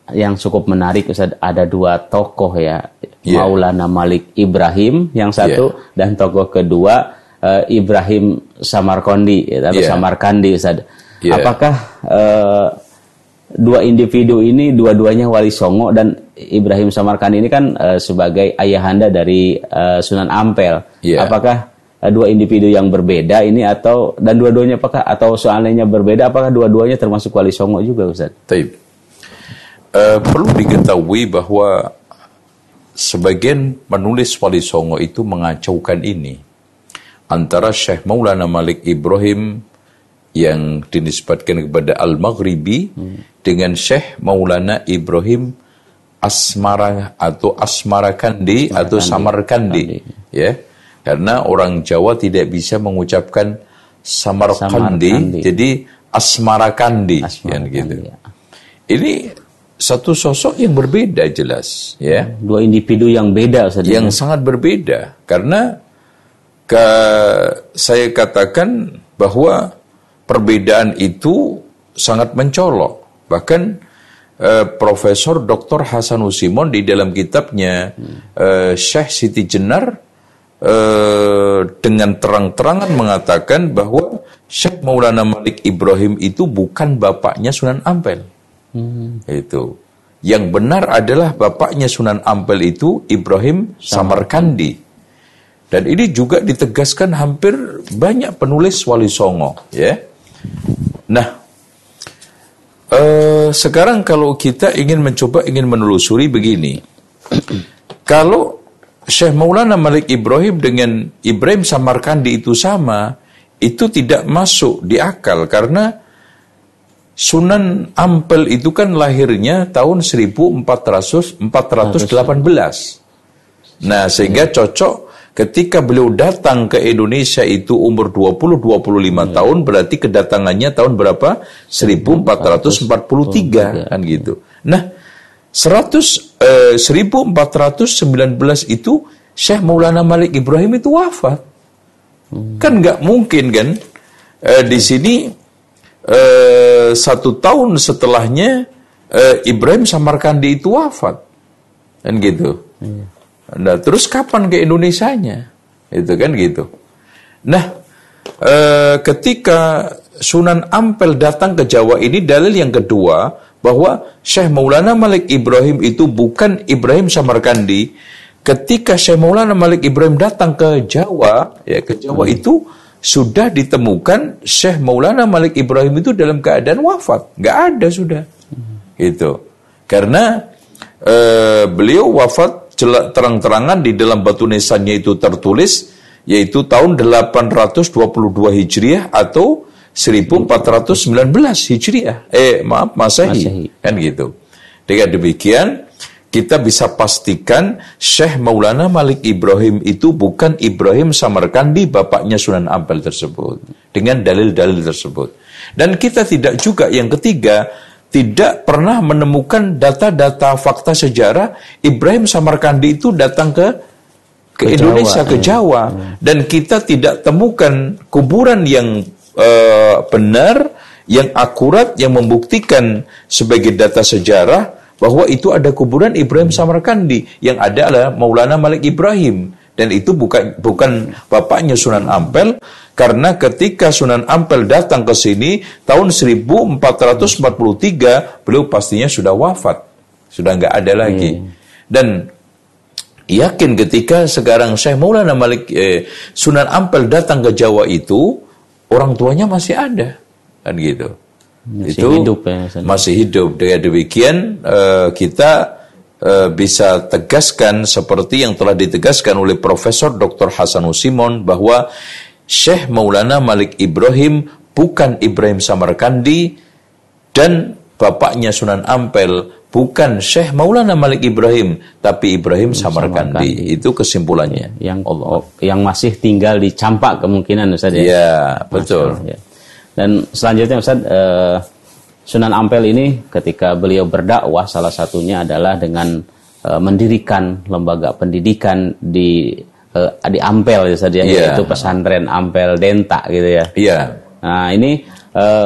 yang cukup menarik Ustaz, ada dua tokoh ya, Maulana Malik Ibrahim yang satu dan tokoh kedua Ibrahim Samarkandi atau Samarkandi Ustaz. Apakah dua individu ini dua-duanya Wali Songo, dan Ibrahim Samarkandi ini kan sebagai ayahanda dari Sunan Ampel. Apakah dua individu yang berbeda ini dan dua-duanya atau seandainya berbeda, apakah dua-duanya termasuk Wali Songo juga Ustaz? Taib. Perlu diketahui bahwa sebagian penulis Wali Songo itu mengacaukan ini antara Syekh Maulana Malik Ibrahim yang dinisbatkan kepada Al-Maghribi dengan Syekh Maulana Ibrahim Asmarakandi atau Samarkandi, ya, karena orang Jawa tidak bisa mengucapkan Samarkandi, jadi Asmarakandi, kan gitu. Ini satu sosok yang berbeda jelas, ya. Dua individu yang beda, Ustaz. Yang sangat berbeda, karena saya katakan bahwa perbedaan itu sangat mencolok. Bahkan Profesor Dr. Hasanul Simon di dalam kitabnya Syekh Siti Jenar dengan terang-terangan mengatakan bahwa Syekh Maulana Malik Ibrahim itu bukan bapaknya Sunan Ampel. Itu. Yang benar adalah bapaknya Sunan Ampel itu Ibrahim Samarkandi. Dan ini juga ditegaskan hampir banyak penulis Wali Songo, ya. Nah, sekarang kalau kita ingin menelusuri begini. Kalau Syekh Maulana Malik Ibrahim dengan Ibrahim Samarkandi itu sama, itu tidak masuk di akal, karena Sunan Ampel itu kan lahirnya tahun 1418. Nah, sehingga cocok ketika beliau datang ke Indonesia itu umur 20-25 tahun, berarti kedatangannya tahun berapa? 1443, kan gitu. Nah, 1419 itu Syekh Maulana Malik Ibrahim itu wafat. Kan nggak mungkin kan di sini 1 tahun setelahnya Ibrahim Samarkandi itu wafat, kan gitu. Nah, terus kapan ke Indonesianya? Itu kan gitu. Nah, ketika Sunan Ampel datang ke Jawa, ini dalil yang kedua bahwa Syekh Maulana Malik Ibrahim itu bukan Ibrahim Samarkandi. Ketika Syekh Maulana Malik Ibrahim datang ke Jawa, ya ke Jawa itu sudah ditemukan Syekh Maulana Malik Ibrahim itu dalam keadaan wafat, nggak ada sudah, gitu. Karena beliau wafat terang-terangan di dalam batu nisannya itu tertulis, yaitu tahun 822 Hijriah atau 1419 Hijriah. Masehi, kan gitu. Dengan demikian kita bisa pastikan Syekh Maulana Malik Ibrahim itu bukan Ibrahim Samarkandi, bapaknya Sunan Ampel tersebut, dengan dalil-dalil tersebut. Dan kita tidak juga, yang ketiga, tidak pernah menemukan data-data fakta sejarah Ibrahim Samarkandi itu datang ke Indonesia, ke Jawa. Dan kita tidak temukan kuburan yang benar, yang akurat, yang membuktikan sebagai data sejarah bahwa itu ada kuburan Ibrahim Samarkandi. Yang ada adalah Maulana Malik Ibrahim, dan itu bukan bapaknya Sunan Ampel, karena ketika Sunan Ampel datang ke sini tahun 1443 beliau pastinya sudah wafat, sudah nggak ada lagi. Dan yakin ketika sekarang Syekh Maulana Malik Sunan Ampel datang ke Jawa itu orang tuanya masih ada, kan gitu. Itu hidup, ya, masih hidup. Dengan demikian kita bisa tegaskan seperti yang telah ditegaskan oleh Profesor Dr. Hasanul Simon bahwa Syekh Maulana Malik Ibrahim bukan Ibrahim Samarkandi, dan bapaknya Sunan Ampel bukan Syekh Maulana Malik Ibrahim, tapi Ibrahim Samarkandi. Itu kesimpulannya. Yang masih tinggal di Campak kemungkinan, Ustaz, ya? Iya, betul. Ya. Dan selanjutnya, Ustaz, Sunan Ampel ini ketika beliau berdakwah, salah satunya adalah dengan mendirikan lembaga pendidikan di Ampel, Ustaz, ya, yaitu pesantren Ampel Denta, gitu ya. Iya. Nah, ini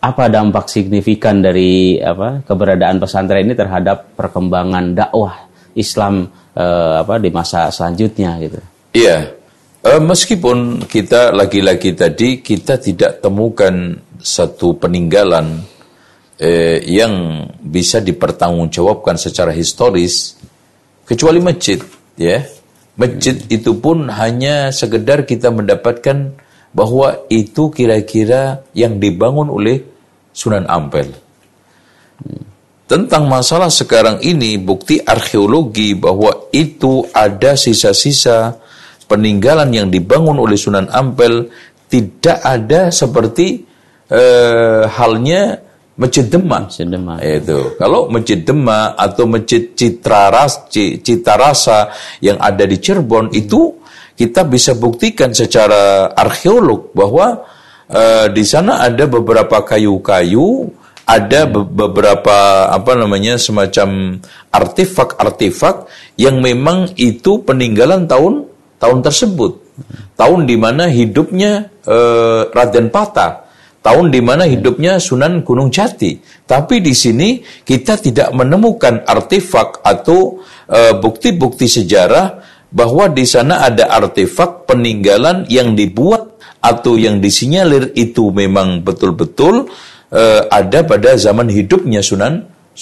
apa dampak signifikan dari keberadaan pesantren ini terhadap perkembangan dakwah Islam di masa selanjutnya gitu. Iya. Meskipun kita lagi-lagi tadi kita tidak temukan satu peninggalan yang bisa dipertanggungjawabkan secara historis kecuali masjid, ya. Masjid itu pun hanya sekedar kita mendapatkan bahwa itu kira-kira yang dibangun oleh Sunan Ampel. Tentang masalah sekarang ini, bukti arkeologi bahwa itu ada sisa-sisa peninggalan yang dibangun oleh Sunan Ampel tidak ada seperti halnya Masjid Demak. Itu. Kalau Masjid Demak atau Masjid Citarasa yang ada di Cirebon itu kita bisa buktikan secara arkeolog bahwa di sana ada beberapa kayu-kayu, ada beberapa semacam artefak-artefak yang memang itu peninggalan tahun tersebut, tahun di mana hidupnya Raden Patah, tahun di mana hidupnya Sunan Gunung Jati. Tapi di sini kita tidak menemukan artefak atau bukti-bukti sejarah bahwa di sana ada artefak peninggalan yang dibuat atau yang disinyalir itu memang betul-betul ada pada zaman hidupnya Sunan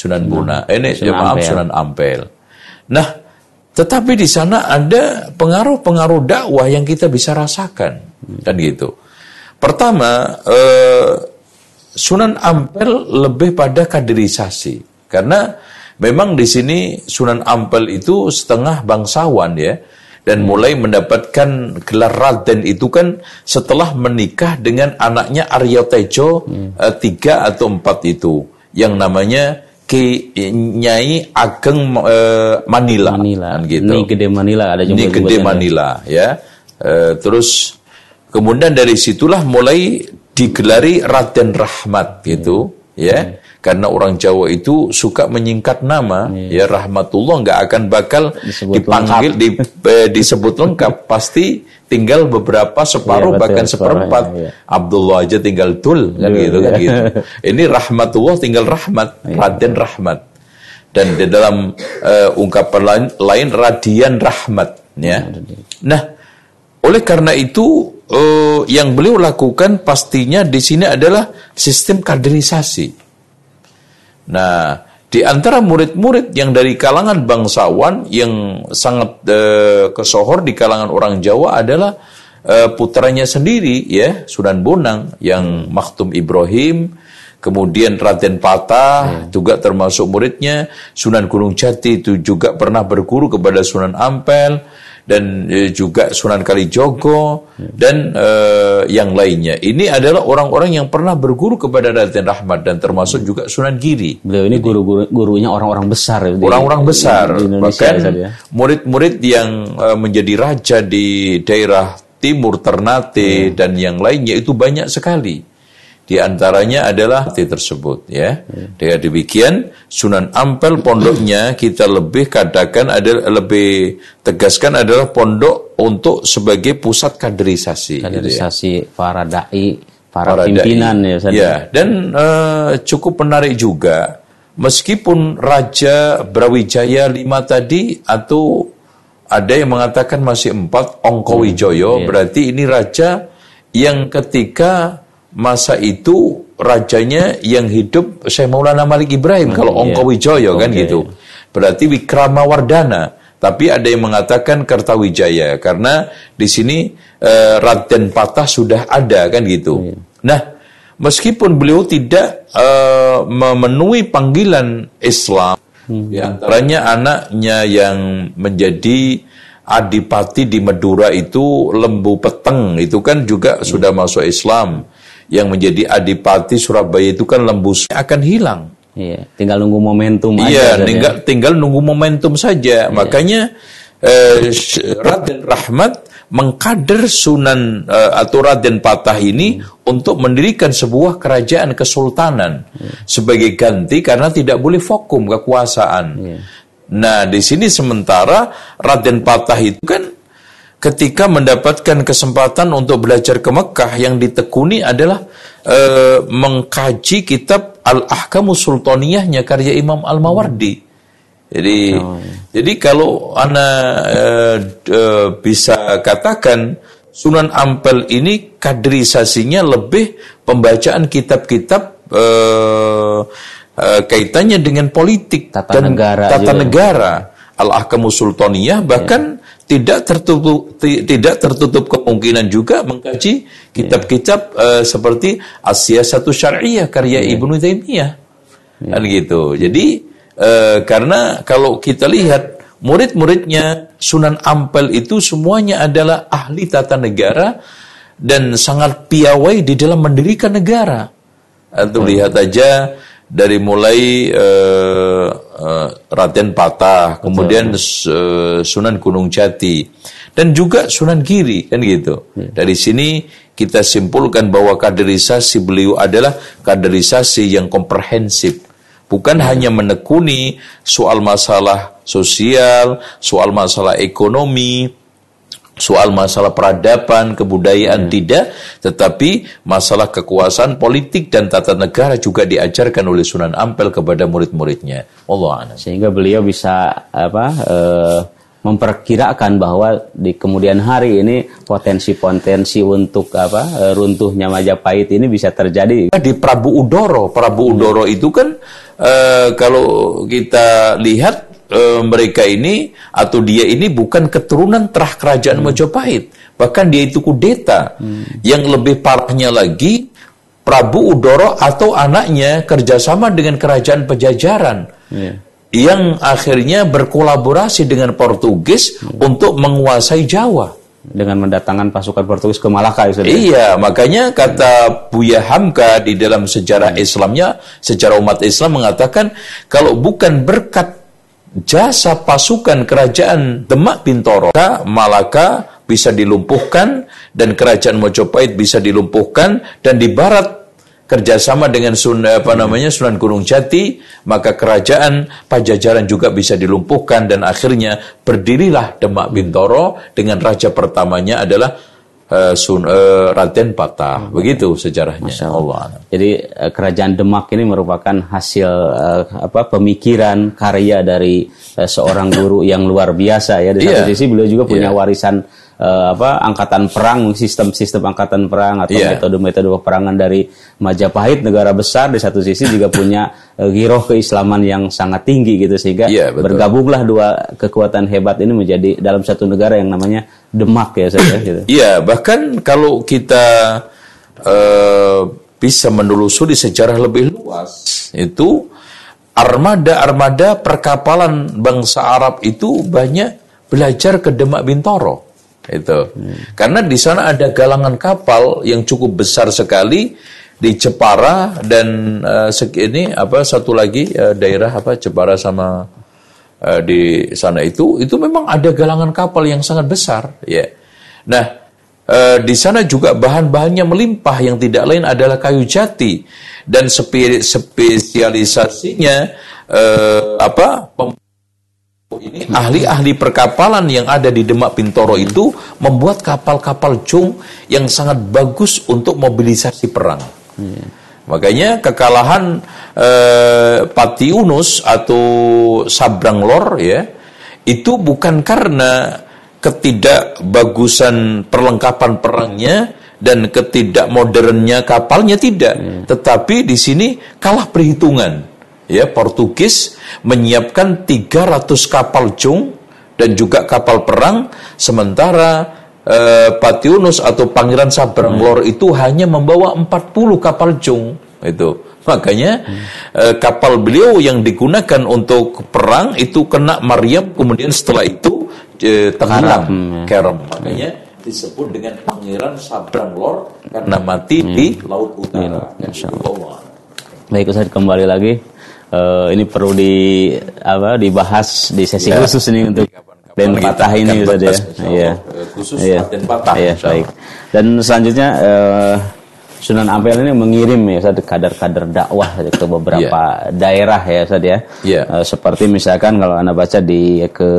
Ampel. Nah, tetapi di sana ada pengaruh-pengaruh dakwah yang kita bisa rasakan, kan gitu. Pertama, Sunan Ampel lebih pada kaderisasi, karena memang di sini Sunan Ampel itu setengah bangsawan ya, dan mulai mendapatkan gelar Raden itu kan setelah menikah dengan anaknya Arya Tejo 3 atau 4 itu, yang namanya Ki Nyai Ageng Manila. Kan gitu. Ni Gede Manila ada juga. Ni Gede Manila ya. Terus kemudian dari situlah mulai digelari Raden Rahmat gitu ya. Karena orang Jawa itu suka menyingkat nama ya, Rahmatullah nggak akan bakal dipanggil disebut lengkap, pasti tinggal beberapa separuh bahkan seperempat. Abdullah aja tinggal Dul kan gitu kan gitu. Ini Rahmatullah tinggal Rahmat, Raden Rahmat. Dan di dalam ungkapan lain Radian Rahmat ya. Nah, oleh karena itu yang beliau lakukan pastinya di sini adalah sistem kaderisasi. Nah, di antara murid-murid yang dari kalangan bangsawan yang sangat kesohor di kalangan orang Jawa adalah putranya sendiri ya, Sunan Bonang yang Maktum Ibrahim, kemudian Raden Patah juga termasuk muridnya, Sunan Gunung Jati itu juga pernah berguru kepada Sunan Ampel, dan juga Sunan Kalijogo dan yang lainnya. Ini adalah orang-orang yang pernah berguru kepada Raden Rahmat dan termasuk juga Sunan Giri. Beliau ini gurunya orang-orang besar. Orang-orang besar. Di bahkan murid-murid yang menjadi raja di daerah timur Ternate dan yang lainnya itu banyak sekali. Di antaranya adalah tersebut ya. Dengan demikian Sunan Ampel pondoknya kita lebih katakan lebih tegaskan adalah pondok untuk sebagai pusat kaderisasi. Kaderisasi gitu ya. Para dai, para pimpinan dai. Ya. Dan cukup menarik juga meskipun Raja Brawijaya 5 tadi atau ada yang mengatakan masih 4 Ongkowijoyo, berarti ini raja yang ketika masa itu rajanya yang hidup Syekh Maulana Malik Ibrahim, kalau Ongkowijoyo kan gitu. Berarti Wikramawardhana. Tapi ada yang mengatakan Kertawijaya karena di sini Raden Patah sudah ada kan gitu. Nah, meskipun beliau tidak memenuhi panggilan Islam, di antaranya anaknya yang menjadi adipati di Madura itu Lembu Peteng itu kan juga sudah masuk Islam. Yang menjadi adipati Surabaya itu kan Lembu akan hilang. Iya, tinggal nunggu momentum aja. Iya, tinggal nunggu momentum saja. Makanya Raden Rahmat mengkader Sunan atau Raden Patah ini untuk mendirikan sebuah kerajaan kesultanan sebagai ganti karena tidak boleh vakum kekuasaan. Nah, di sini sementara Raden Patah itu kan ketika mendapatkan kesempatan untuk belajar ke Mekah, yang ditekuni adalah mengkaji kitab Al-Ahkamus Sultaniyahnya karya Imam Al-Mawardi. Jadi kalau ana bisa katakan Sunan Ampel ini kaderisasinya lebih pembacaan kitab-kitab kaitannya dengan politik tata dan negara tata negara. Al-Ahkamus Sultaniyah bahkan tidak tertutup kemungkinan juga mengkaji kitab-kitab seperti As-Siyasatus Syar'iyyah karya Ibnu Taimiyah. Kan gitu. Jadi karena kalau kita lihat murid-muridnya Sunan Ampel itu semuanya adalah ahli tata negara dan sangat piawai di dalam mendirikan negara. Antum lihat aja dari mulai Raden Patah, kemudian Sunan Gunung Jati, dan juga Sunan Giri, kan gitu. Dari sini kita simpulkan bahwa kaderisasi beliau adalah kaderisasi yang komprehensif, bukan hanya menekuni soal masalah sosial, soal masalah ekonomi, soal masalah peradaban, kebudayaan tidak, tetapi masalah kekuasaan politik dan tata negara juga diajarkan oleh Sunan Ampel kepada murid-muridnya. Allah a'lam. Sehingga beliau bisa memperkirakan bahwa di kemudian hari ini potensi-potensi untuk runtuhnya Majapahit ini bisa terjadi. Di Prabu Udoro itu kan kalau kita lihat mereka ini atau dia ini bukan keturunan terah kerajaan Majapahit, bahkan dia itu kudeta. Yang lebih parahnya lagi, Prabu Udoro atau anaknya kerjasama dengan kerajaan Pajajaran yang akhirnya berkolaborasi dengan Portugis untuk menguasai Jawa dengan mendatangkan pasukan Portugis ke Malaka. Iya, makanya kata Buya Hamka di dalam sejarah Islamnya, sejarah umat Islam mengatakan kalau bukan berkat jasa pasukan kerajaan Demak Bintoro, Malaka bisa dilumpuhkan dan kerajaan Majapahit bisa dilumpuhkan, dan di barat kerjasama dengan Sunan Gunung Jati, maka kerajaan Pajajaran juga bisa dilumpuhkan, dan akhirnya berdirilah Demak Bintoro dengan raja pertamanya adalah Raden Patah. Begitu sejarahnya. Allah. Jadi kerajaan Demak ini merupakan hasil pemikiran karya dari seorang guru yang luar biasa ya. Di satu sisi beliau juga punya warisan angkatan perang, sistem angkatan perang atau metode-metode peperangan dari Majapahit, negara besar. Di satu sisi juga punya giroh keislaman yang sangat tinggi gitu, sehingga bergabunglah dua kekuatan hebat ini menjadi dalam satu negara yang namanya Demak ya saya gitu. Iya, bahkan kalau kita bisa menelusuri sejarah lebih luas, itu armada perkapalan bangsa Arab itu banyak belajar ke Demak Bintoro. Itu karena di sana ada galangan kapal yang cukup besar sekali di Jepara dan satu lagi daerah Jepara sama di sana itu memang ada galangan kapal yang sangat besar ya. Nah di sana juga bahan-bahannya melimpah, yang tidak lain adalah kayu jati, dan spesialisasinya ini ahli-ahli perkapalan yang ada di Demak Bintoro itu membuat kapal-kapal cung yang sangat bagus untuk mobilisasi perang. Makanya kekalahan Pati Unus atau Sabranglor ya, itu bukan karena ketidakbagusan perlengkapan perangnya dan ketidakmodernnya kapalnya, tidak. Tetapi di sini kalah perhitungan. Ya, Portugis menyiapkan 300 kapal cung dan juga kapal perang, sementara Pati Unus atau Pangeran Sabranglor itu hanya membawa 40 kapal cung. Itu makanya kapal beliau yang digunakan untuk perang itu kena Mariam, kemudian setelah itu tenggelam, kerem. Makanya disebut dengan Pangeran Sabranglor karena mati di Laut Utara. Baik, Ustaz, kembali lagi. Ini perlu dibahas di sesi khusus ini untuk Raden Patah ini Ustaz ya. Khusus Raden Patah. Iya, baik. Dan selanjutnya Sunan Ampel ini mengirim ya Ustaz kader-kader dakwah ke beberapa daerah ya Ustaz ya. Seperti misalkan kalau Anda baca di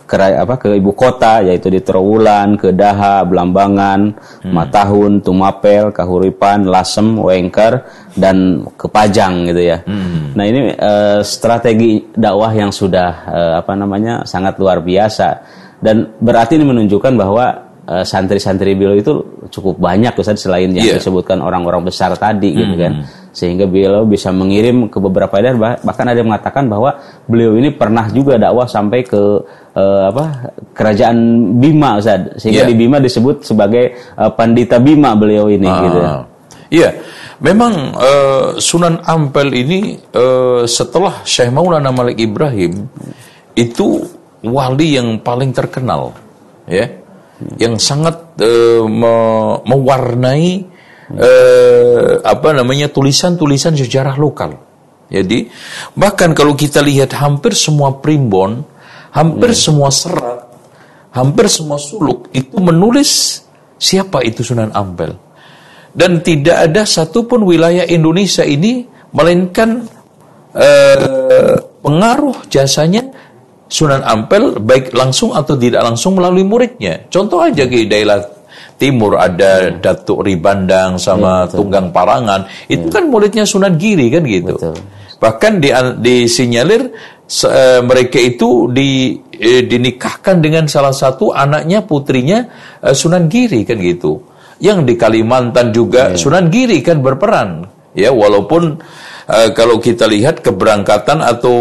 ke ibu kota, yaitu di Trowulan, Kedaha, Blambangan, Matahun, Tumapel, Kahuripan, Lasem, Wengker, dan ke Pajang gitu ya. Nah ini strategi dakwah yang sudah sangat luar biasa, dan berarti ini menunjukkan bahwa santri-santri beliau itu cukup banyak Ustaz, selain yang disebutkan orang-orang besar tadi gitu kan, sehingga beliau bisa mengirim ke beberapa daerah. Bahkan ada yang mengatakan bahwa beliau ini pernah juga dakwah sampai ke kerajaan Bima Ustaz, sehingga di Bima disebut sebagai Pandita Bima beliau ini gitu. Iya, memang Sunan Ampel ini setelah Syekh Maulana Malik Ibrahim itu wali yang paling terkenal, ya, yang sangat mewarnai tulisan-tulisan sejarah lokal. Jadi bahkan kalau kita lihat hampir semua primbon, hampir semua serat, hampir semua suluk itu menulis siapa itu Sunan Ampel. Dan tidak ada satupun wilayah Indonesia ini melainkan pengaruh jasanya Sunan Ampel, baik langsung atau tidak langsung melalui muridnya. Contoh aja di daerah timur ada Datuk Ribandang sama Tunggang Parangan, itu kan muridnya Sunan Giri kan gitu. Betul. Bahkan disinyalir mereka itu dinikahkan dengan salah satu anaknya, putrinya Sunan Giri kan gitu. Yang di Kalimantan juga Sunan Giri kan berperan. Ya, walaupun kalau kita lihat keberangkatan atau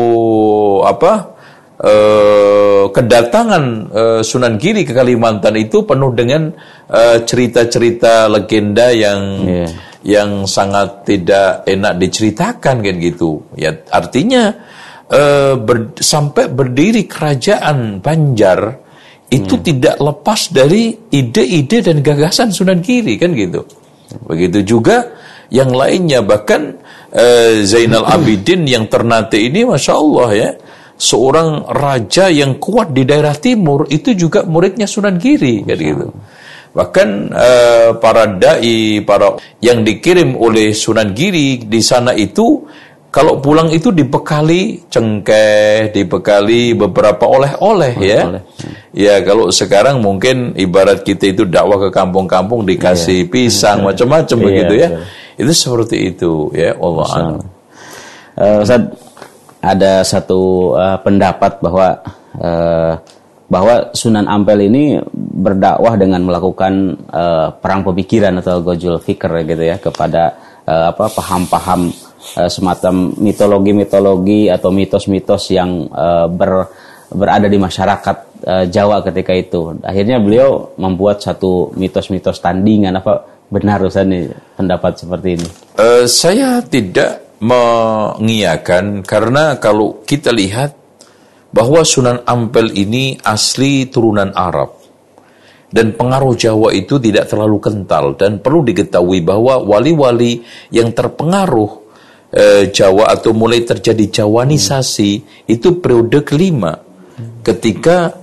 kedatangan Sunan Giri ke Kalimantan itu penuh dengan cerita-cerita legenda yang sangat tidak enak diceritakan kan gitu. Ya, artinya sampai berdiri kerajaan Banjar itu tidak lepas dari ide-ide dan gagasan Sunan Giri kan gitu. Begitu juga yang lainnya, bahkan Zainal Abidin yang Ternate ini, masya Allah ya, seorang raja yang kuat di daerah timur itu juga muridnya Sunan Giri kan gitu. Bahkan para dai, para yang dikirim oleh Sunan Giri di sana itu kalau pulang itu dibekali cengkeh, dibekali beberapa oleh-oleh ya. Ya, kalau sekarang mungkin ibarat kita itu dakwah ke kampung-kampung dikasih pisang macam-macam begitu ya. Itu seperti itu ya, Allah a'lam. Ustaz, ada satu pendapat bahwa Sunan Ampel ini berdakwah dengan melakukan perang pemikiran atau gojul fikr gitu ya, kepada paham-paham semacam mitologi-mitologi atau mitos-mitos yang berada di masyarakat Jawa ketika itu. Akhirnya beliau membuat satu mitos-mitos tandingan. Apa benar Ustaz nih pendapat seperti ini? Saya tidak mengiyakan, karena kalau kita lihat bahwa Sunan Ampel ini asli turunan Arab dan pengaruh Jawa itu tidak terlalu kental, dan perlu diketahui bahwa wali-wali yang terpengaruh Jawa atau mulai terjadi Jawanisasi itu periode kelima ketika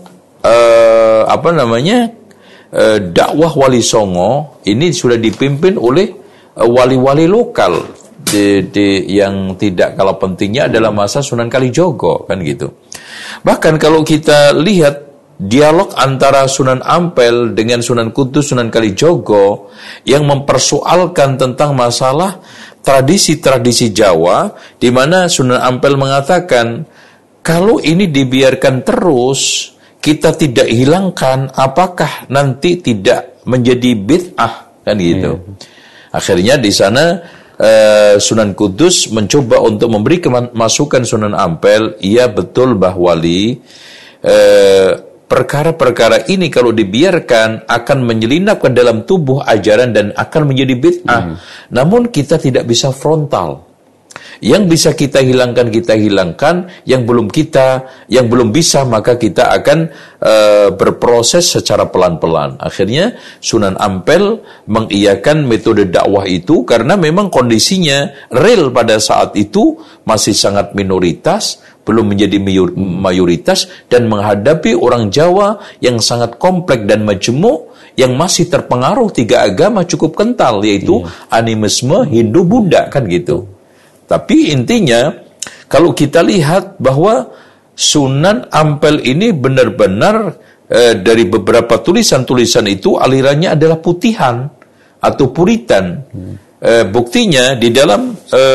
dakwah Wali Songo ini sudah dipimpin oleh wali-wali lokal. Yang tidak kalah pentingnya adalah masa Sunan Kalijogo kan gitu. Bahkan kalau kita lihat dialog antara Sunan Ampel dengan Sunan Kudus, Sunan Kalijogo yang mempersoalkan tentang masalah tradisi-tradisi Jawa, di mana Sunan Ampel mengatakan kalau ini dibiarkan terus, kita tidak hilangkan, apakah nanti tidak menjadi bid'ah kan gitu. Akhirnya di sana Sunan Kudus mencoba untuk memberi masukan Sunan Ampel, iya betul Mbah Wali, perkara-perkara ini kalau dibiarkan akan menyelinap ke dalam tubuh ajaran dan akan menjadi bid'ah. Namun kita tidak bisa frontal. Yang bisa kita hilangkan, yang belum bisa maka kita akan berproses secara pelan-pelan. Akhirnya Sunan Ampel mengiyakan metode dakwah itu karena memang kondisinya real pada saat itu masih sangat minoritas, belum menjadi mayoritas, dan menghadapi orang Jawa yang sangat kompleks dan majemuk, yang masih terpengaruh tiga agama cukup kental, yaitu animisme, Hindu, Buddha kan gitu. Tapi intinya kalau kita lihat bahwa Sunan Ampel ini benar-benar dari beberapa tulisan-tulisan itu alirannya adalah putihan atau puritan. Buktinya di dalam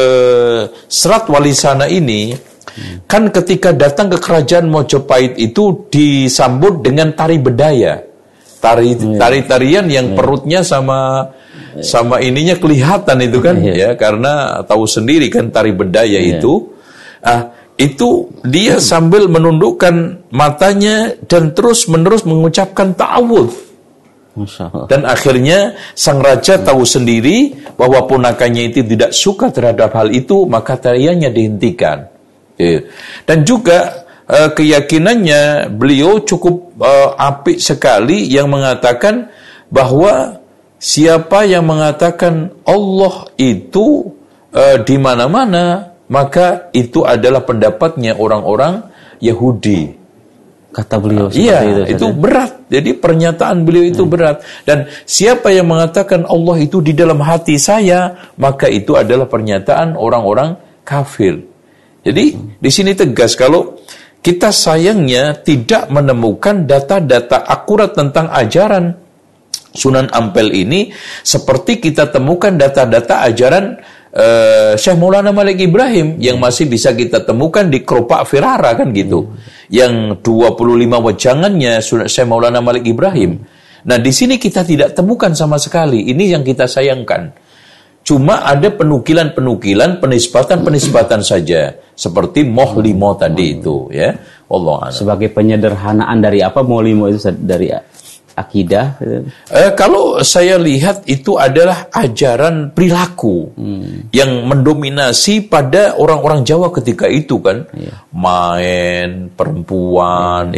Serat Walisana ini, kan ketika datang ke kerajaan Mojopahit itu disambut dengan tari bedaya, tari-tarian yang perutnya sama ininya kelihatan itu kan, ya, karena tahu sendiri kan tari bedaya itu. Itu dia sambil menundukkan matanya dan terus-menerus mengucapkan ta'awudz. Dan akhirnya sang raja tahu sendiri bahwa ponakannya itu tidak suka terhadap hal itu, maka tariannya dihentikan. Dan juga keyakinannya beliau cukup apik sekali yang mengatakan bahwa siapa yang mengatakan Allah itu di mana-mana, maka itu adalah pendapatnya orang-orang Yahudi. Kata beliau seperti itu berat. Jadi pernyataan beliau itu berat. Dan siapa yang mengatakan Allah itu di dalam hati saya, maka itu adalah pernyataan orang-orang kafir. Jadi di sini tegas kalau kita sayangnya tidak menemukan data-data akurat tentang ajaran Sunan Ampel ini, seperti kita temukan data-data ajaran Syekh Maulana Malik Ibrahim yang masih bisa kita temukan di Keropak Firara kan gitu. Yang 25 wejangannya Syekh Maulana Malik Ibrahim. Nah, di sini kita tidak temukan sama sekali. Ini yang kita sayangkan. Cuma ada penukilan-penukilan, penisbatan-penisbatan saja, seperti Moh Limo tadi itu, ya. Allah. Sebagai penyederhanaan dari apa Moh Limo itu, dari akidah? Kalau saya lihat itu adalah ajaran perilaku yang mendominasi pada orang-orang Jawa ketika itu kan, main, perempuan,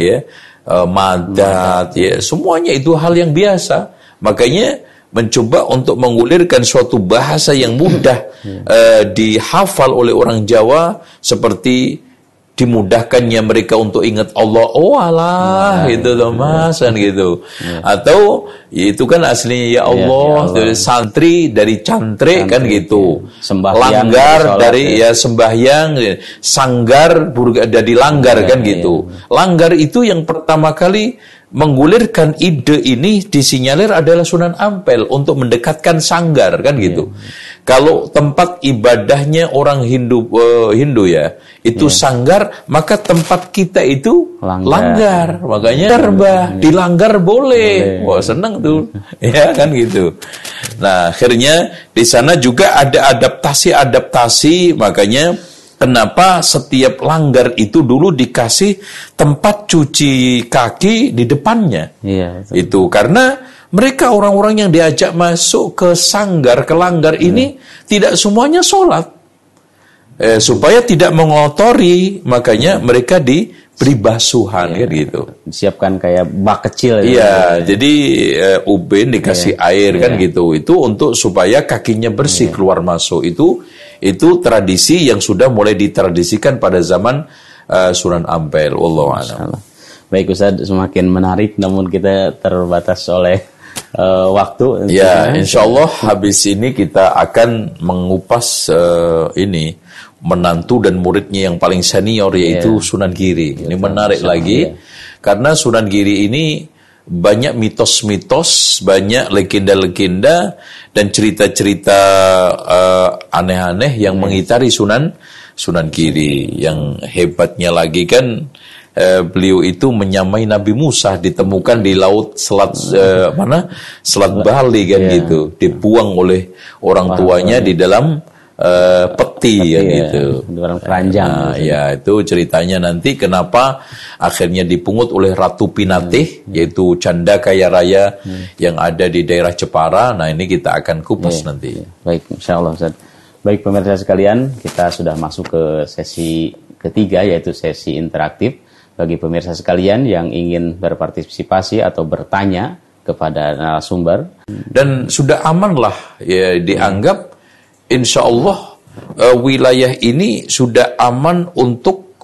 madat, semuanya itu hal yang biasa. Makanya mencoba untuk mengulirkan suatu bahasa yang mudah dihafal oleh orang Jawa, seperti dimudahkannya mereka untuk ingat Allah. Oh alah, itu loh mas, kan gitu. Atau itu kan aslinya ya Allah, dari santri dari cantre kan gitu. Langgar dari sembahyang, sanggar dari langgar kan gitu. Langgar itu yang pertama kali menggulirkan ide ini disinyalir adalah Sunan Ampel untuk mendekatkan sanggar kan gitu. Kalau tempat ibadahnya orang Hindu itu sanggar, maka tempat kita itu langgar. Makanya dilanggar boleh. Wah, senang tuh. Ya kan gitu. Nah, akhirnya di sana juga ada adaptasi, makanya kenapa setiap langgar itu dulu dikasih tempat cuci kaki di depannya. Itu karena mereka orang-orang yang diajak masuk ke sanggar, ke langgar ini tidak semuanya sholat. Supaya tidak mengotori, makanya mereka diberi basuhan kan gitu. Disiapkan kayak bak kecil. Jadi ubin dikasih air kan gitu. Itu untuk supaya kakinya bersih keluar masuk. Itu tradisi yang sudah mulai ditradisikan pada zaman Sunan Ampel. Wallahu a'lam. Baik Ustaz, semakin menarik namun kita terbatas oleh waktu. Ya, insyaallah habis ini kita akan mengupas menantu dan muridnya yang paling senior, yaitu Sunan Giri. Ini menarik lagi karena Sunan Giri ini banyak mitos-mitos, banyak legenda-legenda dan cerita-cerita aneh-aneh yang mengitari Sunan Giri. Yang hebatnya lagi kan beliau itu menyamai Nabi Musa, ditemukan di laut Selat Bali kan gitu, dibuang oleh orang tuanya di dalam peti kan gitu, di dalam keranjang. Itu ceritanya nanti kenapa akhirnya dipungut oleh Ratu Pinatih, yaitu Canda Kaya Raya yang ada di daerah Jepara. Nah, ini kita akan kupas nanti. Baik, insyaallah Ustaz. Baik pemirsa sekalian, kita sudah masuk ke sesi ketiga, yaitu sesi interaktif. Bagi pemirsa sekalian yang ingin berpartisipasi atau bertanya kepada narasumber, dan sudah amanlah ya, dianggap insya Allah wilayah ini sudah aman untuk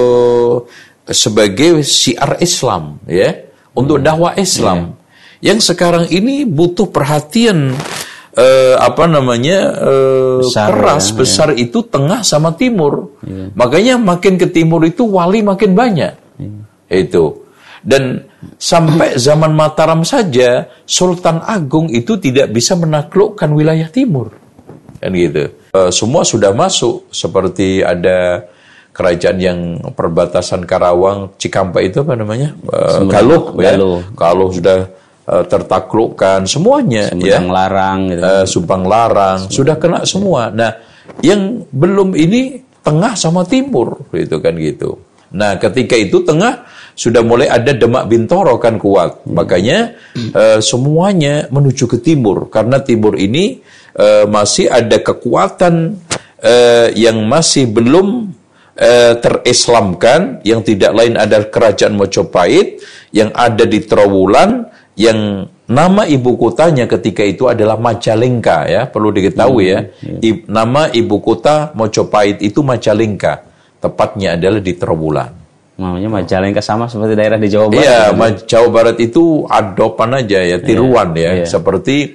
sebagai syiar Islam, ya, untuk dakwah Islam yang sekarang ini butuh perhatian keras besar itu tengah sama timur. Makanya makin ke timur itu wali makin banyak. Itu. Dan sampai zaman Mataram saja Sultan Agung itu tidak bisa menaklukkan wilayah timur. Kan gitu. Semua sudah masuk, seperti ada kerajaan yang perbatasan Karawang, Cikampek itu apa namanya? Galuh ya. Galuh sudah tertaklukkan semuanya. Sumbang Larang gitu. Sumbang Larang sudah kena semua. Nah, yang belum ini tengah sama timur gitu kan gitu. Nah, ketika itu tengah sudah mulai ada Demak Bintoro kan kuat. Makanya semuanya menuju ke timur, karena timur ini masih ada kekuatan yang masih belum terislamkan, yang tidak lain adalah kerajaan Mojopahit yang ada di Trowulan, yang nama ibu kotanya ketika itu adalah Majalengka ya, perlu diketahui ya. Nama ibu kota Mojopahit itu Majalengka, tepatnya adalah di Trowulan. Namanya Majalengka sama seperti daerah di Jawa Barat. Iya, Jawa Barat itu adopan aja ya, tiruan ya. Seperti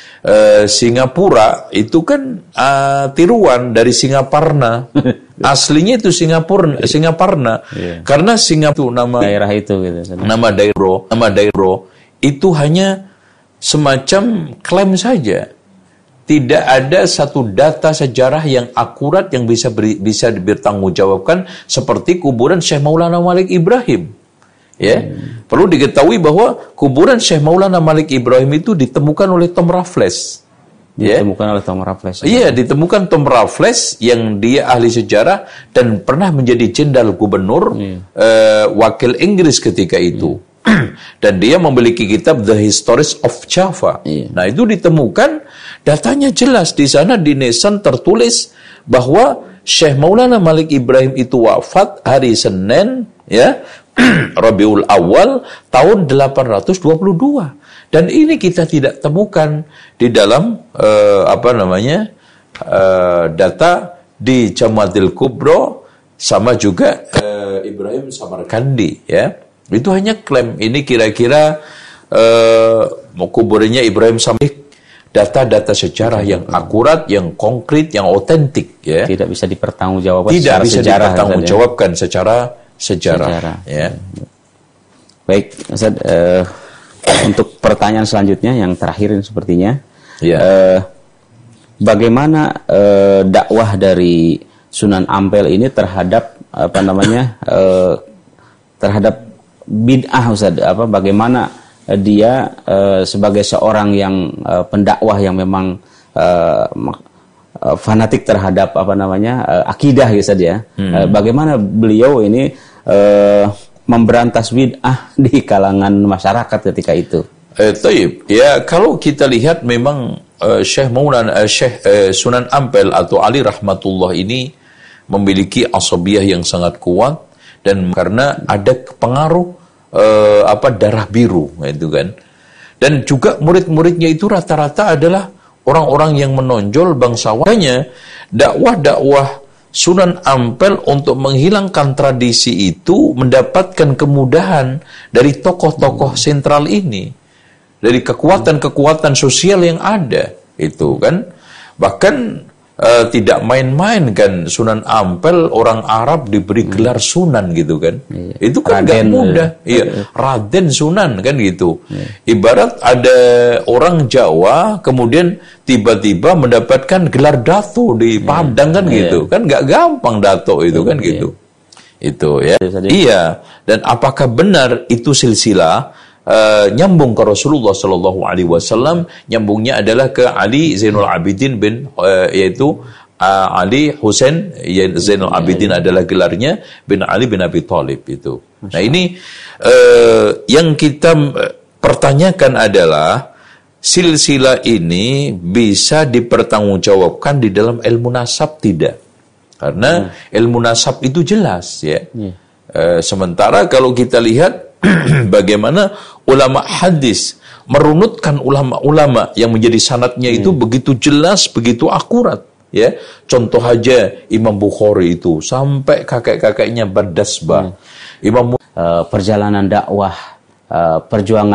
Singapura itu kan tiruan dari Singaparna. Aslinya itu Singaparna. Karena Singapura itu nama daerah itu gitu. Nama daerah itu hanya semacam klaim saja. Tidak ada satu data sejarah yang akurat yang bisa dibertanggungjawabkan seperti kuburan Syekh Maulana Malik Ibrahim. Ya, perlu diketahui bahwa kuburan Syekh Maulana Malik Ibrahim itu ditemukan oleh Tom Raffles. Ditemukan oleh Tom Raffles. Iya, ditemukan Tom Raffles yang dia ahli sejarah dan pernah menjadi jenderal gubernur wakil Inggris ketika itu. Dan dia memiliki kitab The Histories of Java. Nah, itu ditemukan, datanya jelas di sana di Nisan tertulis bahwa Syekh Maulana Malik Ibrahim itu wafat hari Senin ya, Rabiul Awal tahun 822. Dan ini kita tidak temukan di dalam data di Jamatil Kubro sama juga Ibrahim Samarkandi ya. Itu hanya klaim. Ini kira-kira kuburannya Ibrahim Samarkandi, data-data sejarah yang akurat, yang konkret, yang otentik ya. Tidak bisa dipertanggungjawabkan secara sejarah. Ya. Baik, Ustaz, untuk pertanyaan selanjutnya yang terakhir sepertinya. Bagaimana dakwah dari Sunan Ampel ini terhadap terhadap bid'ah, Ustaz? Bagaimana dia sebagai seorang yang pendakwah yang memang fanatik terhadap akidah gitu saja. Bagaimana beliau ini memberantas bid'ah di kalangan masyarakat ketika itu? Taib. Ya, kalau kita lihat memang Syekh Sunan Ampel atau Ali rahmatullah ini memiliki asabiyah yang sangat kuat, dan karena ada pengaruh darah biru itu kan. Dan juga murid-muridnya itu rata-rata adalah orang-orang yang menonjol bangsawannya. Dakwah-dakwah Sunan Ampel untuk menghilangkan tradisi itu mendapatkan kemudahan dari tokoh-tokoh sentral ini, dari kekuatan-kekuatan sosial yang ada itu kan. Bahkan tidak main-main kan, Sunan Ampel orang Arab diberi gelar Sunan gitu kan. Itu kan nggak mudah. Raden Sunan kan gitu. Ibarat ada orang Jawa kemudian tiba-tiba mendapatkan gelar Dato di Padang kan gitu. Kan nggak gampang Dato itu kan gitu. Itu ya. Iya. Dan apakah benar itu silsilah nyambung ke Rasulullah Shallallahu Alaihi Wasallam? Nyambungnya adalah ke Ali Zainul Abidin yaitu Ali Husain Zainul Abidin adalah gelarnya, bin Ali bin Abi Thalib itu. Nah ini yang kita pertanyakan adalah silsilah ini bisa dipertanggungjawabkan di dalam ilmu nasab tidak? Karena ilmu nasab itu jelas ya. Sementara kalau kita lihat bagaimana ulama hadis merunutkan ulama-ulama yang menjadi sanadnya itu begitu jelas, begitu akurat ya. Contoh aja Imam Bukhari itu sampai kakek-kakeknya berdasbah. Perjalanan dakwah, perjuangan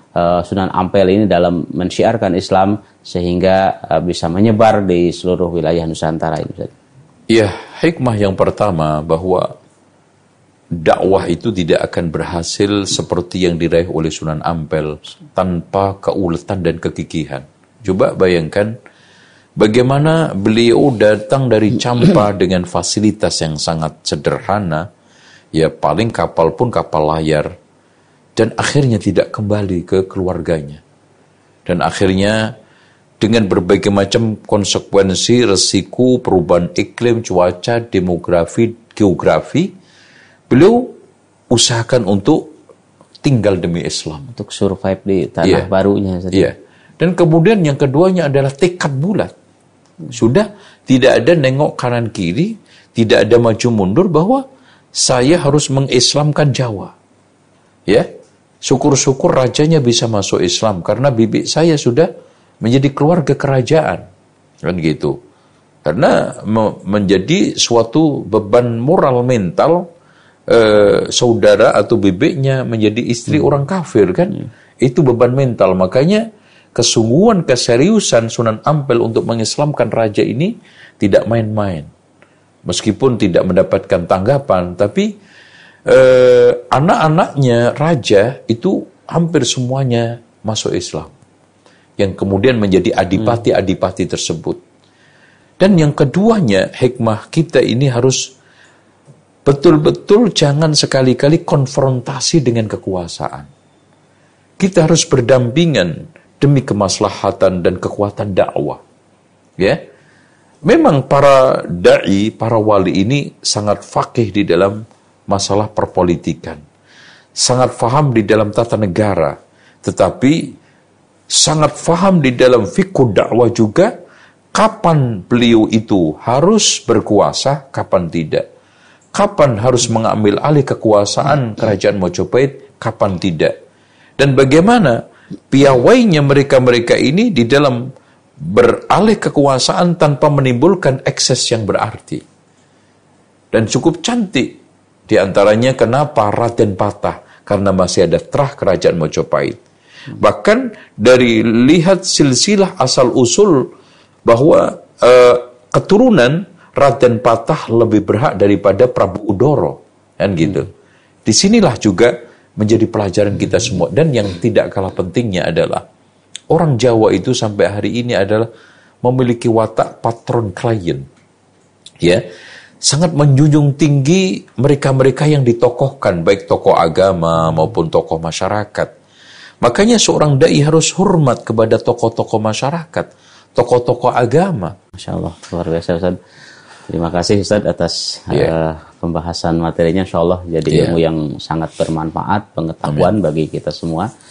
Sunan Ampel ini dalam mensyiarkan Islam sehingga bisa menyebar di seluruh wilayah Nusantara ini, Ustaz? Ya, hikmah yang pertama bahwa dakwah itu tidak akan berhasil seperti yang diraih oleh Sunan Ampel tanpa keuletan dan kegigihan. Coba bayangkan bagaimana beliau datang dari Campa dengan fasilitas yang sangat sederhana, ya paling kapal pun kapal layar, dan akhirnya tidak kembali ke keluarganya. Dan akhirnya dengan berbagai macam konsekuensi, resiko, perubahan iklim, cuaca, demografi, geografi, beliau usahakan untuk tinggal demi Islam. Untuk survive di tanah barunya. Iya. Dan kemudian yang keduanya adalah tekad bulat. Sudah tidak ada nengok kanan kiri, tidak ada maju mundur bahwa saya harus mengislamkan Jawa. Ya. Syukur-syukur rajanya bisa masuk Islam karena bibi saya sudah menjadi keluarga kerajaan. Kan gitu. Karena menjadi suatu beban moral mental saudara atau bibiknya menjadi istri orang kafir kan. Itu beban mental. Makanya kesungguhan, keseriusan Sunan Ampel untuk mengislamkan raja ini tidak main-main. Meskipun tidak mendapatkan tanggapan, tapi anak-anaknya raja itu hampir semuanya masuk Islam, yang kemudian menjadi adipati-adipati tersebut. Dan yang keduanya, hikmah kita ini harus betul-betul jangan sekali-kali konfrontasi dengan kekuasaan. Kita harus berdampingan demi kemaslahatan dan kekuatan dakwah. Ya, memang para da'i, para wali ini sangat faqih di dalam masalah perpolitikan, sangat faham di dalam tata negara, tetapi sangat faham di dalam fikih dakwah juga, kapan beliau itu harus berkuasa, kapan tidak, kapan harus mengambil alih kekuasaan kerajaan Majapahit, kapan tidak, dan bagaimana piawainya mereka-mereka ini di dalam beralih kekuasaan tanpa menimbulkan ekses yang berarti. Dan cukup cantik di antaranya kenapa Raden patah, karena masih ada terah kerajaan Majapahit. Bahkan dari lihat silsilah asal-usul bahwa keturunan Raden Patah lebih berhak daripada Prabu Udoro, kan gitu. Disinilah juga menjadi pelajaran kita semua. Dan yang tidak kalah pentingnya adalah orang Jawa itu sampai hari ini adalah memiliki watak patron klien, ya, sangat menjunjung tinggi mereka-mereka yang ditokohkan, baik tokoh agama maupun tokoh masyarakat. Makanya seorang dai harus hormat kepada tokoh-tokoh masyarakat, tokoh-tokoh agama. Masya Allah, luar biasa Ustaz. Terima kasih Ustaz atas pembahasan materinya. Insya Allah jadi ilmu yang sangat bermanfaat, pengetahuan bagi kita semua.